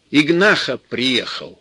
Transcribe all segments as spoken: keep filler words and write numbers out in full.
Игнаха приехал.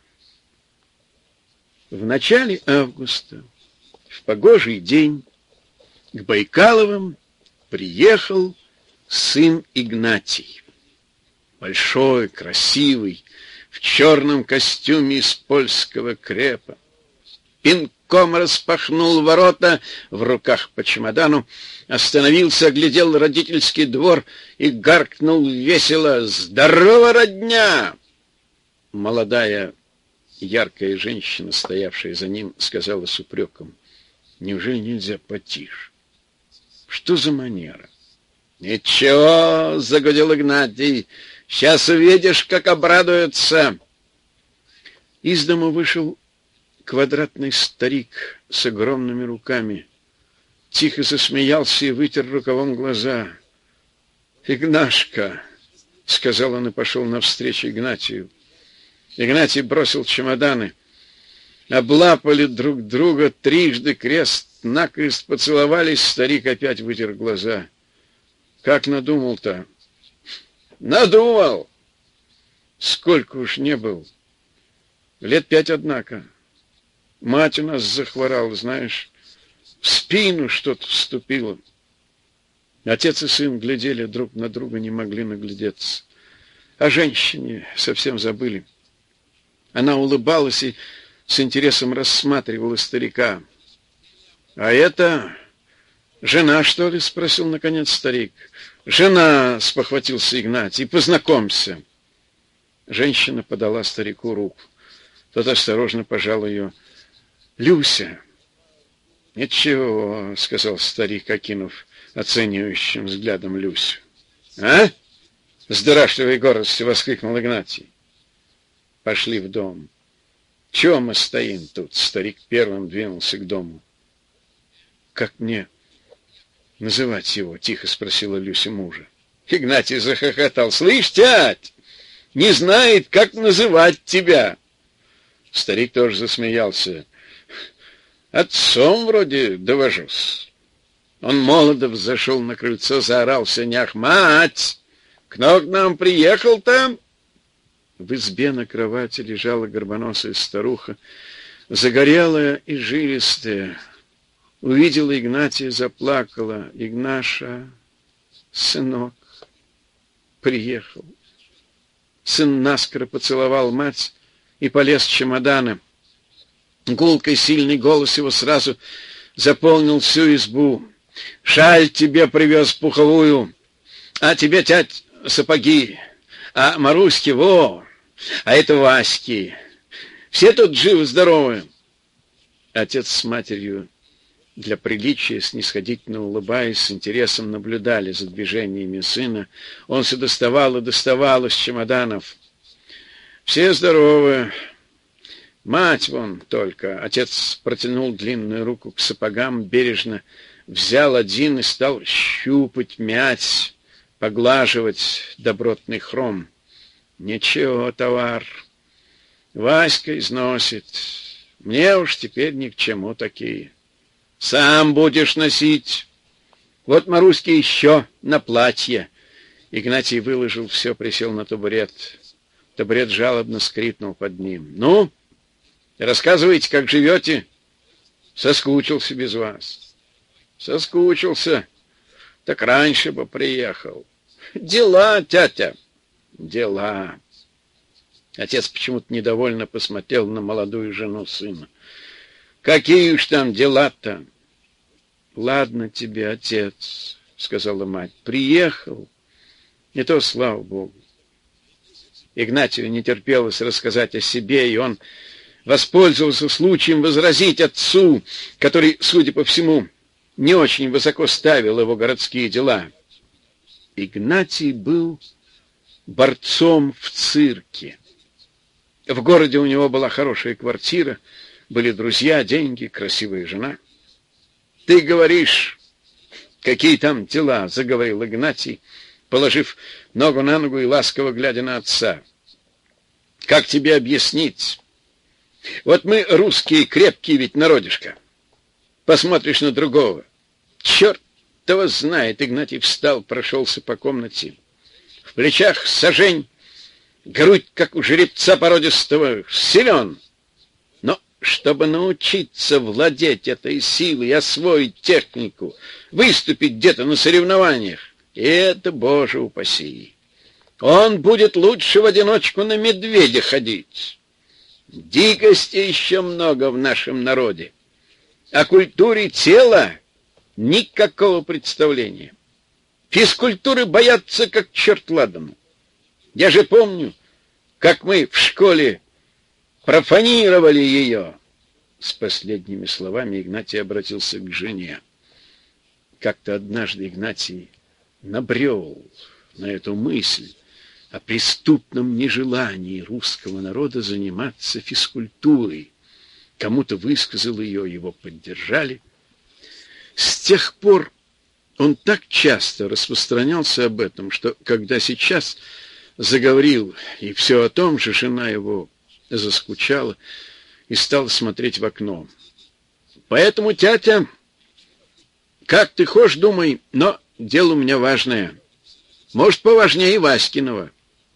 В начале августа, в погожий день, к Байкаловым приехал сын Игнатий. Большой, красивый, в черном костюме из польского крепа. Пинком распахнул ворота, в руках по чемодану, остановился, оглядел родительский двор и гаркнул весело: «Здорово, родня!» Молодая, яркая женщина, стоявшая за ним, сказала с упреком: «Неужели нельзя потише? Что за манера?» «Ничего, — загудел Игнатий, — сейчас увидишь, как обрадуются». Из дому вышел квадратный старик с огромными руками. Тихо засмеялся и вытер рукавом глаза. «Игнашка!» — сказал он и пошел навстречу Игнатию. Игнатий бросил чемоданы. Облапали друг друга трижды, крест-накрест поцеловались, старик опять вытер глаза. «Как надумал-то?» «Надумал! Сколько уж не был. Лет пять, однако. Мать у нас захворала, знаешь, в спину что-то вступило». Отец и сын глядели друг на друга, не могли наглядеться. О женщине совсем забыли. Она улыбалась и с интересом рассматривала старика. «А это жена, что ли?» — спросил наконец старик. «Жена!» — спохватился Игнатий. «Познакомься». Женщина подала старику руку. Тот осторожно пожал ее. «Люся». «Ничего», — сказал старик, окинув оценивающим взглядом Люсю. «А?» — с дурашливой гордостью воскликнул Игнатий. Пошли в дом. «Чего мы стоим тут?» — старик первым двинулся к дому. «Как мне называть его?» — тихо спросила Люся мужа. Игнатий захохотал. «Слышь, тять, не знает, как называть тебя». Старик тоже засмеялся. «Отцом вроде довожусь». Он молодо взошел на крыльцо, заорал в сенях: «Мать! Кто к нам приехал-то?» В избе на кровати лежала горбоносая старуха, загорелая и жилистая. Увидела Игнатия, заплакала. «Игнаша, сынок, приехал». Сын наскоро поцеловал мать и полез в чемоданы. Гулкой сильный голос его сразу заполнил всю избу. «Шаль тебе привез пуховую, а тебе, тять, сапоги, а Маруське, во, а это Васьки. Все тут живы-здоровы». Отец с матерью для приличия, снисходительно улыбаясь, с интересом наблюдали за движениями сына. Он все доставал и доставал из чемоданов. «Все здоровы. Мать вон только». Отец протянул длинную руку к сапогам, бережно взял один и стал щупать, мять, поглаживать добротный хром. «Ничего, товар. Васька износит. Мне уж теперь ни к чему такие. Сам будешь носить. Вот Маруське еще на платье». Игнатий выложил все, присел на табурет. Табурет жалобно скрипнул под ним. «Ну, рассказывайте, как живете?» «Соскучился без вас». «Соскучился. Так раньше бы приехал». «Дела, тятя». «Дела». Отец почему-то недовольно посмотрел на молодую жену сына. «Какие уж там дела-то?» «Ладно тебе, отец», — сказала мать. «Приехал. И то, слава Богу». Игнатию не терпелось рассказать о себе, и он воспользовался случаем возразить отцу, который, судя по всему, не очень высоко ставил его городские дела. Игнатий был борцом в цирке. В городе у него была хорошая квартира, были друзья, деньги, красивая жена. «Ты говоришь, какие там дела?» — заговорил Игнатий, положив ногу на ногу и ласково глядя на отца. «Как тебе объяснить? Вот мы, русские, крепкие ведь народишко. Посмотришь на другого. Черт его знает!» Игнатий встал, прошелся по комнате. В плечах сажень, грудь, как у жеребца породистого, силен. Но чтобы научиться владеть этой силой, освоить технику, выступить где-то на соревнованиях, это, Боже упаси, он будет лучше в одиночку на медведя ходить. Дикости еще много в нашем народе. О культуре тела никакого представления. Физкультуры боятся, как черт ладану. Я же помню, как мы в школе профанировали ее. С последними словами Игнатий обратился к жене. Как-то однажды Игнатий набрел на эту мысль о преступном нежелании русского народа заниматься физкультурой. Кому-то высказал ее, его поддержали. С тех пор он так часто распространялся об этом, что когда сейчас заговорил и все о том же, жена его заскучала и стала смотреть в окно. Поэтому, тятя, как ты хочешь, думай, но дело у меня важное. Может, поважнее Васькиного.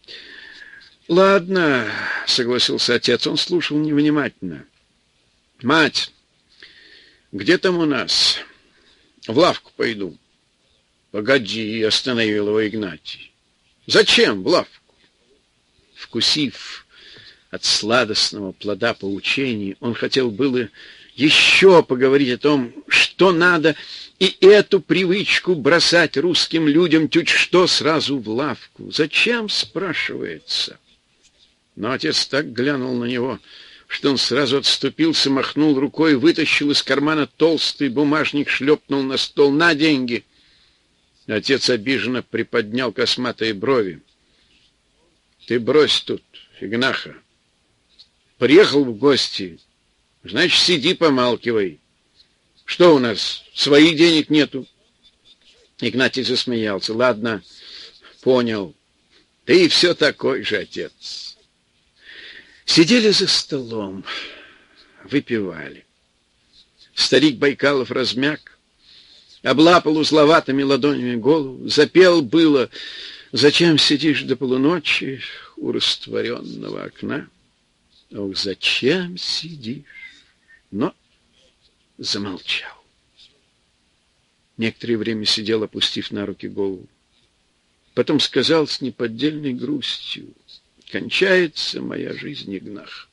Ладно, согласился отец, он слушал невнимательно. Мать, где там у нас? В лавку пойду. Погоди, остановил его Игнатий. Зачем в лавку? Вкусив от сладостного плода поучений, он хотел было еще поговорить о том, что надо, и эту привычку бросать русским людям чуть что сразу в лавку. Зачем, спрашивается? Но отец так глянул на него, что он сразу отступился, махнул рукой, вытащил из кармана толстый бумажник, шлепнул на стол. На деньги! Отец обиженно приподнял косматые брови. Ты брось тут, Игнаха. Приехал в гости, значит, сиди, помалкивай. Что у нас, своих денег нету? Игнатий засмеялся. Ладно, понял. Ты все такой же, отец. Сидели за столом, выпивали. Старик Байкалов размяк, облапал узловатыми ладонями голову, запел было: «Зачем сидишь до полуночи у растворенного окна?» Ох, зачем сидишь? Но замолчал. Некоторое время сидел, опустив на руки голову. Потом сказал с неподдельной грустью: «Кончается моя жизнь, Игнах.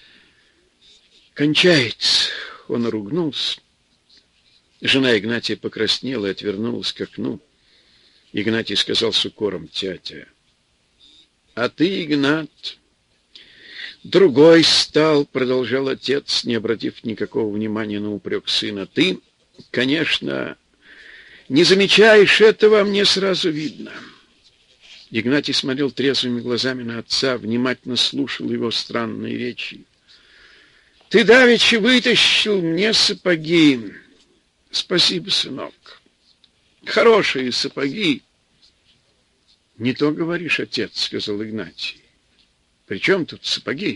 Кончается». Он ругнулся. Жена Игнатия покраснела и отвернулась к окну. Игнатий сказал с укором: «Тятя, а ты, Игнат, другой стал», — продолжал отец, не обратив никакого внимания на упрек сына. «Ты, конечно, не замечаешь этого, мне сразу видно». Игнатий смотрел трезвыми глазами на отца, внимательно слушал его странные речи. «Ты давеча вытащил мне сапоги. Спасибо, сынок. Хорошие сапоги». «Не то говоришь, отец», — сказал Игнатий. «При чем тут сапоги?»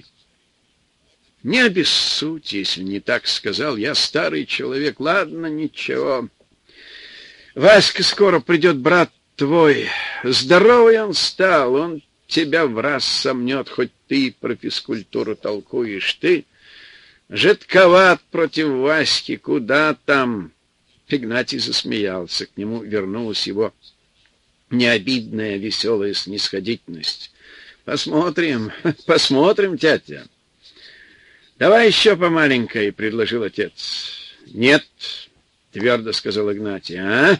«Не обессудь, если не так сказал. Я старый человек. Ладно, ничего. Васька скоро придет, брат твой. Здоровый он стал, он тебя в раз сомнет, хоть ты про физкультуру толкуешь. Ты жидковат против Васьки, куда там?» Игнатий засмеялся, к нему вернулась его необидная, веселая снисходительность. «Посмотрим, посмотрим, тятя. Давай еще по маленькой», — предложил отец. «Нет», — твердо сказал Игнатий. «А?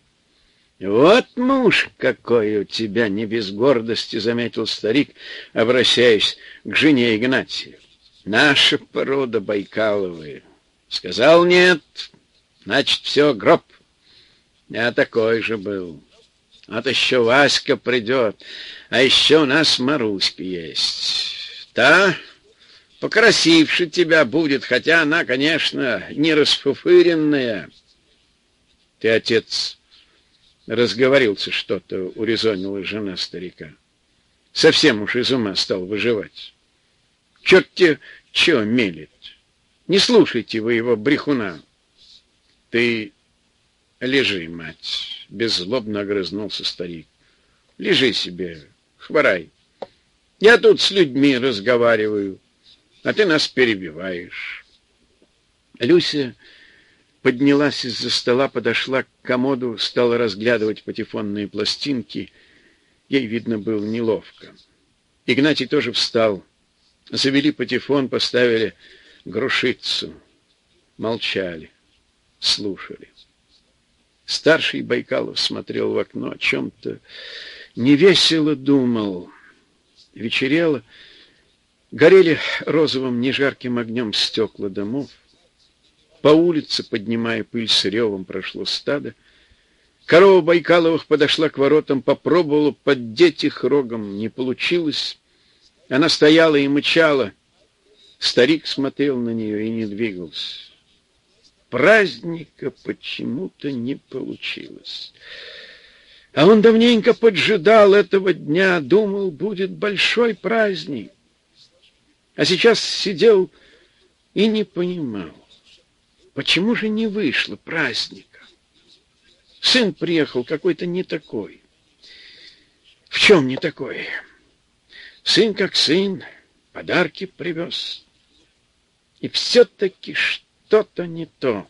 Вот муж какой у тебя!» — не без гордости заметил старик, обращаясь к жене Игнатия. «Наша порода Байкаловы. Сказал нет, значит, все, гроб. Я такой же был. Вот еще Васька придет, а еще у нас Маруська есть. Та покрасивше тебя будет, хотя она, конечно, не расфуфыренная». «Ты, отец, разговорился что-то», — урезонила жена старика. «Совсем уж из ума стал выживать. Черт тебе че мелет. Не слушайте вы его, брехуна». «Ты лежи, мать», — беззлобно огрызнулся старик. «Лежи себе, хворай. Я тут с людьми разговариваю, а ты нас перебиваешь. Люся поднялась из-за стола, подошла к комоду, стала разглядывать патефонные пластинки. Ей, видно, было неловко. Игнатий тоже встал. Завели патефон, поставили Грушицу. Молчали, слушали. Старший Байкалов смотрел в окно, о чем-то невесело думал. Вечерело, горели розовым нежарким огнем стекла домов. По улице, поднимая пыль с ревом, прошло стадо. Корова Байкаловых подошла к воротам, попробовала поддеть их рогом. Не получилось. Она стояла и мычала. Старик смотрел на нее и не двигался. Праздника почему-то не получилось. А он давненько поджидал этого дня, думал, будет большой праздник. А сейчас сидел и не понимал, почему же не вышло праздника. Сын приехал какой-то не такой. В чем не такой? Сын как сын, подарки привез. И все-таки что-то не то.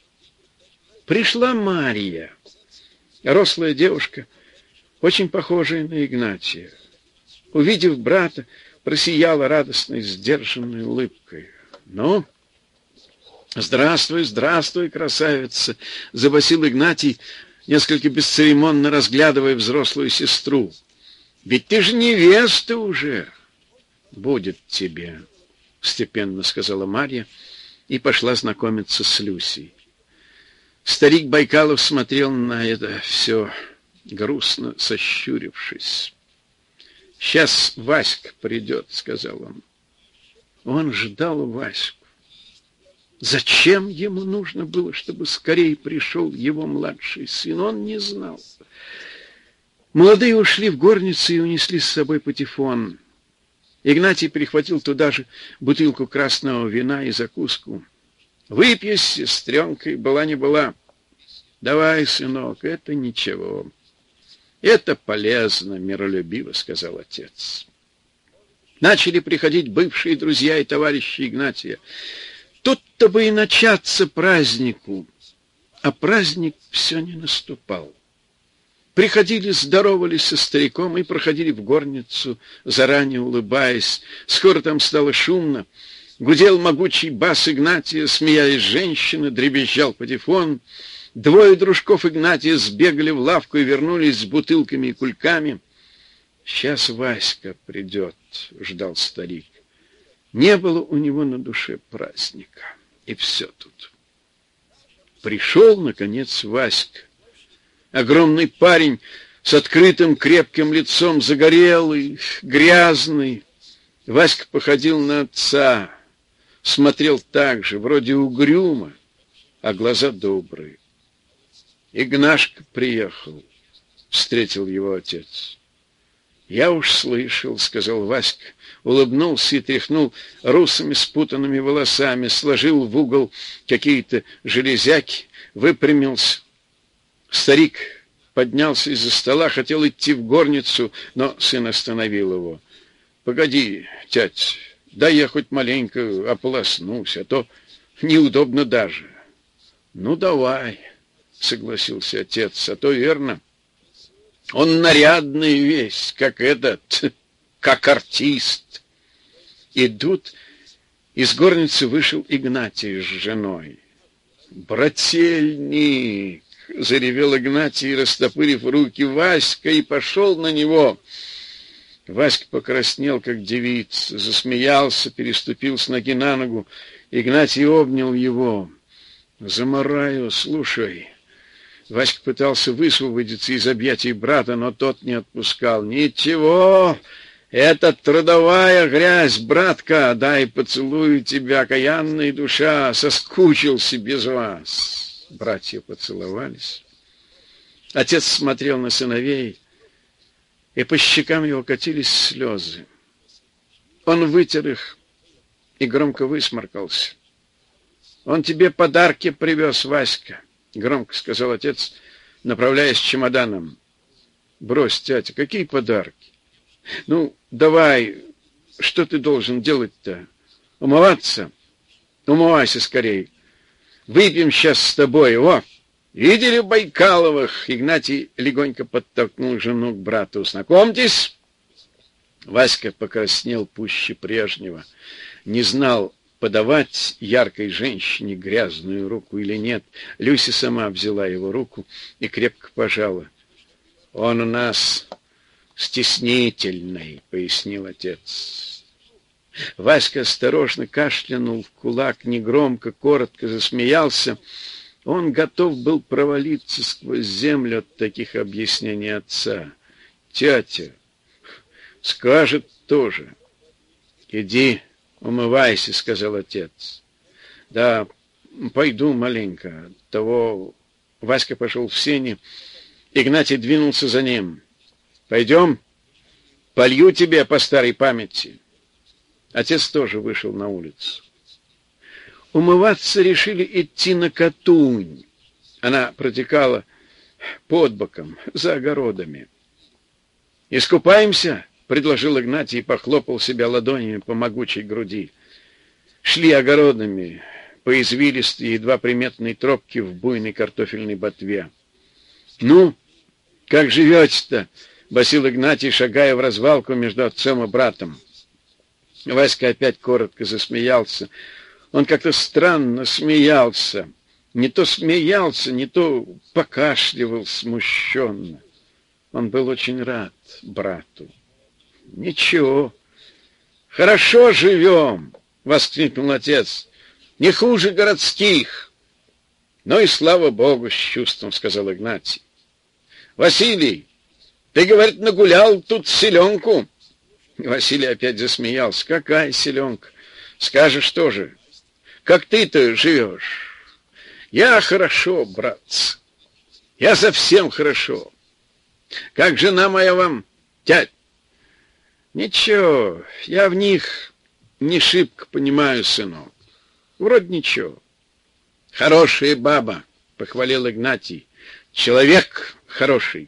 Пришла Марья, рослая девушка, очень похожая на Игнатия. Увидев брата, просияла радостной, сдержанной улыбкой. «Ну, здравствуй, здравствуй, красавица!» — забасил Игнатий, несколько бесцеремонно разглядывая взрослую сестру. «Ведь ты же невеста уже!» «Будет тебе!» — степенно сказала Марья и пошла знакомиться с Люсей. Старик Байкалов смотрел на это все, грустно сощурившись. «Сейчас Васька придет», — сказал он. Он ждал Ваську. Зачем ему нужно было, чтобы скорее пришел его младший сын, он не знал. Молодые ушли в горницу и унесли с собой патефон. Игнатий прихватил туда же бутылку красного вина и закуску. «Выпью с сестренкой, была не была». «Давай, сынок, это ничего. Это полезно», — миролюбиво сказал отец. Начали приходить бывшие друзья и товарищи Игнатия. Тут-то бы и начаться празднику, а праздник все не наступал. Приходили, здоровались со стариком и проходили в горницу, заранее улыбаясь. Скоро там стало шумно. Гудел могучий бас Игнатия, смеялись женщины, дребезжал патефон. Двое дружков Игнатия сбегали в лавку и вернулись с бутылками и кульками. «Сейчас Васька придет», — ждал старик. Не было у него на душе праздника. И все тут. Пришел, наконец, Васька. Огромный парень с открытым крепким лицом, загорелый, грязный. Васька походил на отца. Смотрел так же, вроде угрюмо, а глаза добрые. «Игнашка приехал», — встретил его отец. «Я уж слышал», — сказал Васька, улыбнулся и тряхнул русыми спутанными волосами, сложил в угол какие-то железяки, выпрямился. Старик поднялся из-за стола, хотел идти в горницу, но сын остановил его. «Погоди, тять, дай я хоть маленько ополоснусь, а то неудобно даже». «Ну, давай», — согласился отец, — «а то верно. Он нарядный весь, как этот, как артист». Идут, из горницы вышел Игнатий с женой. «Брательник!» — заревел Игнатий, растопырив руки. «Васька!» и пошел на него. Васька покраснел, как девица, засмеялся, переступил с ноги на ногу. Игнатий обнял его. «Замараю, слушай». Васька пытался высвободиться из объятий брата, но тот не отпускал. «Ничего, это трудовая грязь, братка, дай поцелую тебя, окаянная душа, соскучился без вас». Братья поцеловались. Отец смотрел на сыновей, и по щекам его катились слезы. Он вытер их и громко высморкался. «Он тебе подарки привез, Васька», — громко сказал отец, направляясь к чемоданам. «Брось, тятя, какие подарки? Ну, давай, что ты должен делать-то? Умываться? Умывайся скорей. Выпьем сейчас с тобой, о! Видели Байкаловых? Игнатий легонько подтолкнул жену к брату. Знакомьтесь. Васька покраснел пуще прежнего. Не знал, подавать яркой женщине грязную руку или нет. Люся сама взяла его руку и крепко пожала. Он у нас стеснительный, пояснил отец. Васька осторожно кашлянул в кулак, негромко, коротко засмеялся. Он готов был провалиться сквозь землю от таких объяснений отца. Тятя скажет тоже. Иди, умывайся, сказал отец. Да, пойду маленько. Того Васька пошел в сени. Игнатий двинулся за ним. Пойдем, полью тебе по старой памяти. Отец тоже вышел на улицу. Умываться решили идти на Катунь. Она протекала под боком, за огородами. «Искупаемся?» — предложил Игнатий и похлопал себя ладонями по могучей груди. Шли огородами по извилистой, едва приметной тропке в буйной картофельной ботве. «Ну, как живете-то?» — басил Игнатий, шагая в развалку между отцом и братом. Васька опять коротко засмеялся. Он как-то странно смеялся. Не то смеялся, не то покашливал смущенно. Он был очень рад брату. «Ничего, хорошо живем!» — воскликнул отец. «Не хуже городских!» «Ну и слава Богу, с чувством!» — сказал Игнатий. «Василий, ты, говорит, нагулял тут селенку?» Василий опять засмеялся. «Какая селенка? Скажешь тоже. Как ты-то живешь?» «Я хорошо, братцы. Я совсем хорошо. Как жена моя вам, тять?» «Ничего, я в них не шибко понимаю, сынок. Вроде ничего». «Хорошая баба», — похвалил Игнатий. «Человек хороший.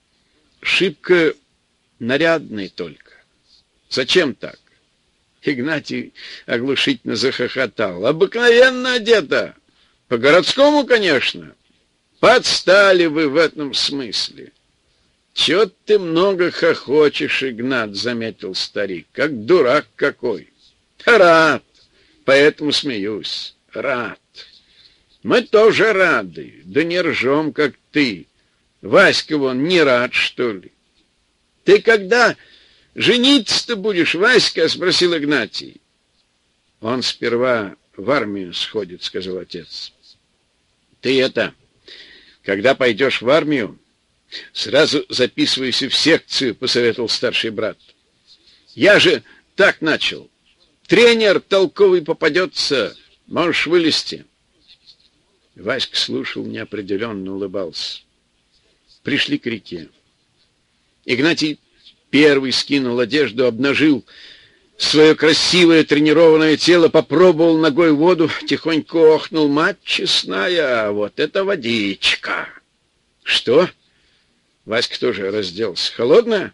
Шибко нарядный только. Зачем так?» Игнатий оглушительно захохотал. «Обыкновенно одета. По-городскому, конечно. Подстали вы в этом смысле». «Чего ты много хохочешь, Игнат», — заметил старик, — «как дурак какой». «Рад, поэтому смеюсь. Рад. Мы тоже рады, да не ржем, как ты. Васька вон не рад, что ли?» «Ты когда жениться-то будешь, Васька?» — спросил Игнатий. «Он сперва в армию сходит», — сказал отец. «Ты это, когда пойдешь в армию, сразу записывайся в секцию», — посоветовал старший брат. «Я же так начал. Тренер толковый попадется, можешь вылезти». Васька слушал, неопределенно улыбался. Пришли к реке. Игнатий первый скинул одежду, обнажил свое красивое тренированное тело, попробовал ногой воду, тихонько охнул. «Мать честная, вот это водичка!» «Что?» Васька тоже разделся. «Холодная?»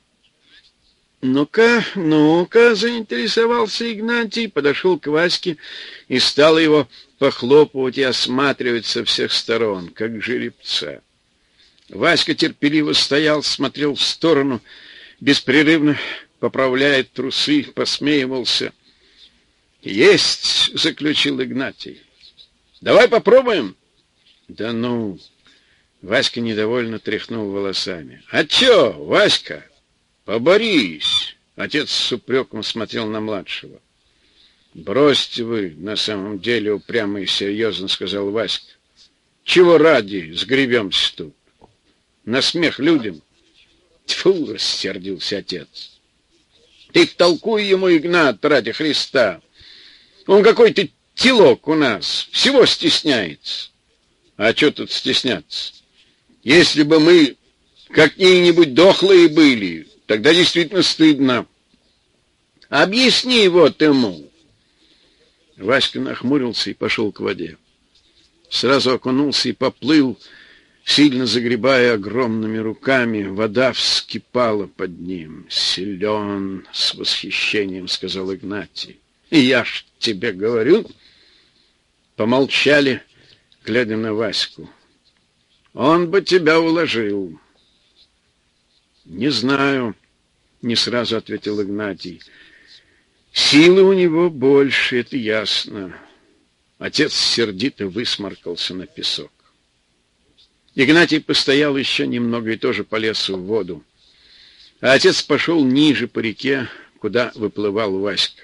«Ну-ка, ну-ка», — заинтересовался Игнатий, подошел к Ваське и стал его похлопывать и осматривать со всех сторон, как жеребца. Васька терпеливо стоял, смотрел в сторону, беспрерывно поправляя трусы, посмеивался. «Есть!» — заключил Игнатий. «Давай попробуем?» «Да ну!» — Васька недовольно тряхнул волосами. «А чё, Васька, поборись!» — отец с упреком смотрел на младшего. «Бросьте вы, на самом деле, упрямо и серьезно», — сказал Васька. «Чего ради сгребемся тут? На смех людям?» «Тьфу!» — рассердился отец. «Ты втолкуй ему, Игнат, ради Христа. Он какой-то телок у нас, всего стесняется». «А что тут стесняться? Если бы мы какие-нибудь дохлые были, тогда действительно стыдно. Объясни вот ему». Васька нахмурился и пошел к воде. Сразу окунулся и поплыл, сильно загребая огромными руками. Вода вскипала под ним. «Силен!» — с восхищением сказал Игнатий. «И я ж тебе говорю!» Помолчали, глядя на Ваську. «Он бы тебя уложил». «Не знаю», — не сразу ответил Игнатий. «Силы у него больше, это ясно». Отец сердито высморкался на песок. Игнатий постоял еще немного и тоже полез в воду. А отец пошел ниже по реке, куда выплывал Васька.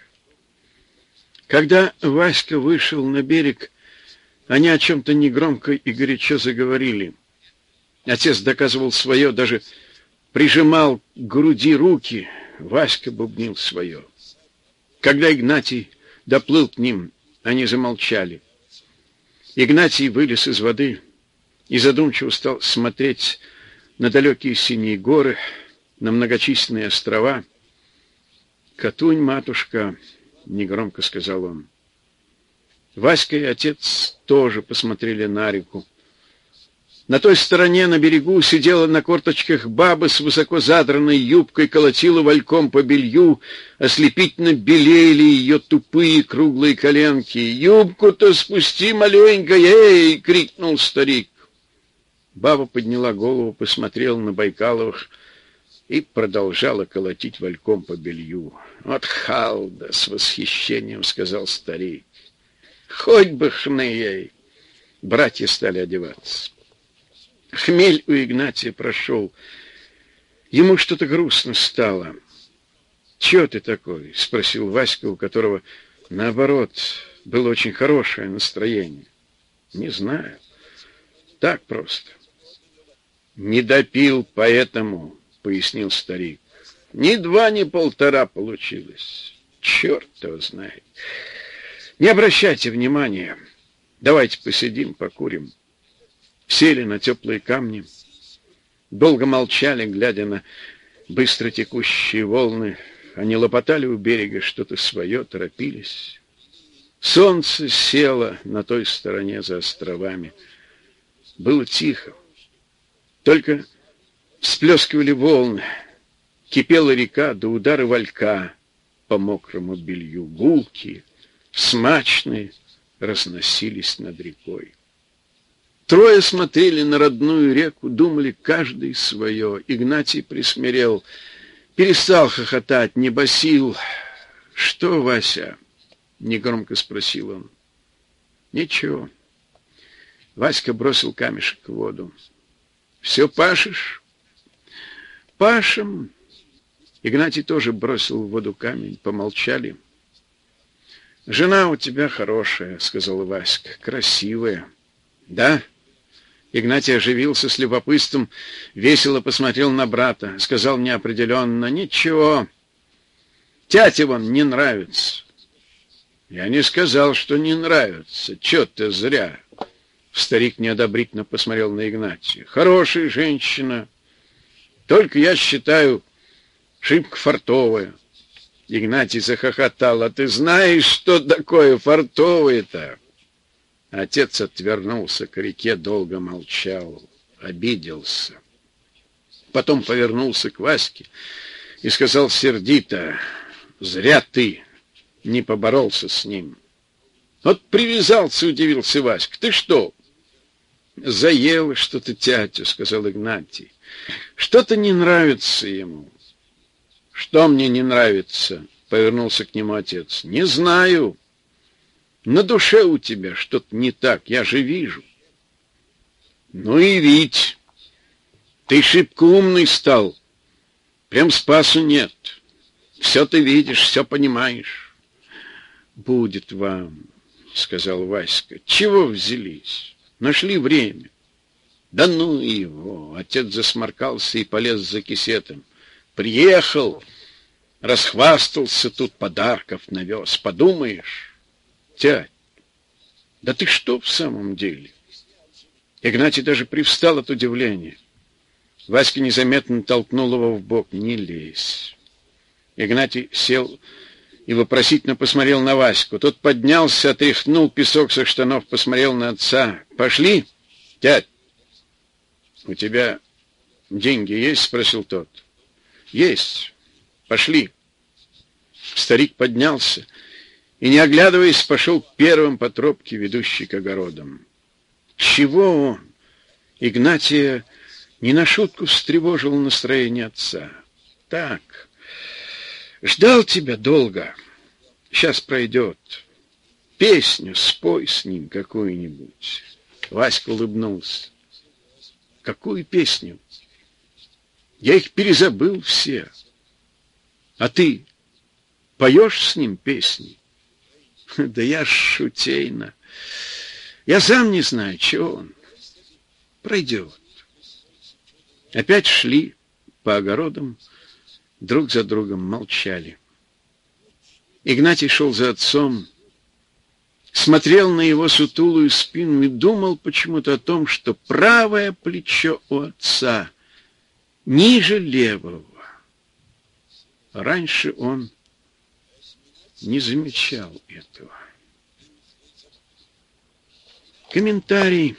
Когда Васька вышел на берег, они о чем-то негромко и горячо заговорили. Отец доказывал свое, даже прижимал к груди руки. Васька бубнил свое. Когда Игнатий доплыл к ним, они замолчали. Игнатий вылез из воды и задумчиво стал смотреть на далекие синие горы, на многочисленные острова. «Катунь, матушка», — негромко сказал он. Васька и отец тоже посмотрели на реку. На той стороне, на берегу, сидела на корточках баба с высоко задранной юбкой, колотила вальком по белью, ослепительно белели ее тупые круглые коленки. «Юбку-то спусти маленько, эй!» — крикнул старик. Баба подняла голову, посмотрела на Байкаловых и продолжала колотить вальком по белью. «Вот халда!» — с восхищением сказал старик. «Хоть бы хны ей!» Братья стали одеваться. Хмель у Игнатия прошел. Ему что-то грустно стало. «Чего ты такой?» — спросил Васька, у которого, наоборот, было очень хорошее настроение. «Не знаю. Так просто». «Не допил, поэтому», — пояснил старик. «Ни два, ни полтора получилось. Черт его знает. Не обращайте внимания. Давайте посидим, покурим». Сели на теплые камни, долго молчали, глядя на быстро текущие волны. Они лопотали у берега что-то свое, торопились. Солнце село на той стороне за островами. Было тихо. Только всплескивали волны. Кипела река до удара валька по мокрому белью. Гулки, смачные, разносились над рекой. Трое смотрели на родную реку, думали каждый свое. Игнатий присмирел, перестал хохотать, не басил. «Что, Вася?» — негромко спросил он. «Ничего». Васька бросил камешек в воду. «Все пашешь?» «Пашем». Игнатий тоже бросил в воду камень, помолчали. «Жена у тебя хорошая», — сказал Васька, — «красивая». «Да?» Игнатий оживился с любопытством, весело посмотрел на брата, сказал неопределенно: «Ничего, тятя вон не нравится». «Я не сказал, что не нравится. Чё ты зря?» Старик неодобрительно посмотрел на Игнатия. «Хорошая женщина, только, я считаю, шибко фартовая». Игнатий захохотал. «А ты знаешь, что такое фартовое-то?» Отец отвернулся к реке, долго молчал, обиделся. Потом повернулся к Ваське и сказал сердито: «Зря ты не поборолся с ним». «Вот привязался», — удивился Васька. «Ты что?» «Заело что-то тятю», — сказал Игнатий. «Что-то не нравится ему». «Что мне не нравится?» — повернулся к нему отец. «Не знаю. На душе у тебя что-то не так, я же вижу». «Ну и видь, ты шибко умный стал, прям спасу нет. Все ты видишь, все понимаешь». «Будет вам», — сказал Васька. «Чего взялись? Нашли время». «Да ну его!» — отец засморкался и полез за кисетом. «Приехал, расхвастался, тут подарков навез. Подумаешь». «Тядь, да ты что в самом деле?» Игнатий даже привстал от удивления. Васька незаметно толкнул его в бок. «Не лезь». Игнатий сел и вопросительно посмотрел на Ваську. Тот поднялся, отряхнул песок со штанов, посмотрел на отца. «Пошли, тядь». У тебя деньги есть? Спросил тот. Есть. Пошли. Старик поднялся и, не оглядываясь, пошел первым по тропке, ведущей к огородам. Чего он? Игнатия не на шутку встревожило настроение отца. Так, ждал тебя долго. Сейчас пройдет. Песню спой с ним какую-нибудь. Васька улыбнулся. Какую песню? Я их перезабыл все. А ты поешь с ним песни? Да я шутейно. Я сам не знаю, чего он. Пройдет. Опять шли по огородам, друг за другом молчали. Игнатий шел за отцом, смотрел на его сутулую спину и думал почему-то о том, что правое плечо у отца ниже левого. Раньше он не замечал этого. Комментарий.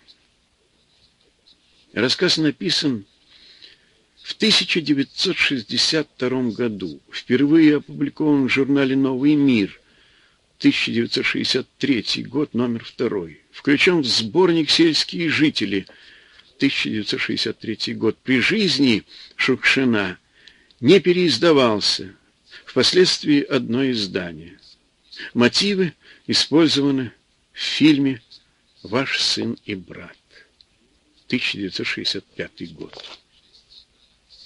Рассказ написан в тысяча девятьсот шестьдесят втором году. Впервые опубликован в журнале «Новый мир». тысяча девятьсот шестьдесят третий год, номер второй. Включен в сборник «Сельские жители». тысяча девятьсот шестьдесят третий год. При жизни Шукшина не переиздавался. Впоследствии одно издание. Мотивы использованы в фильме «Ваш сын и брат». тысяча девятьсот шестьдесят пятый год.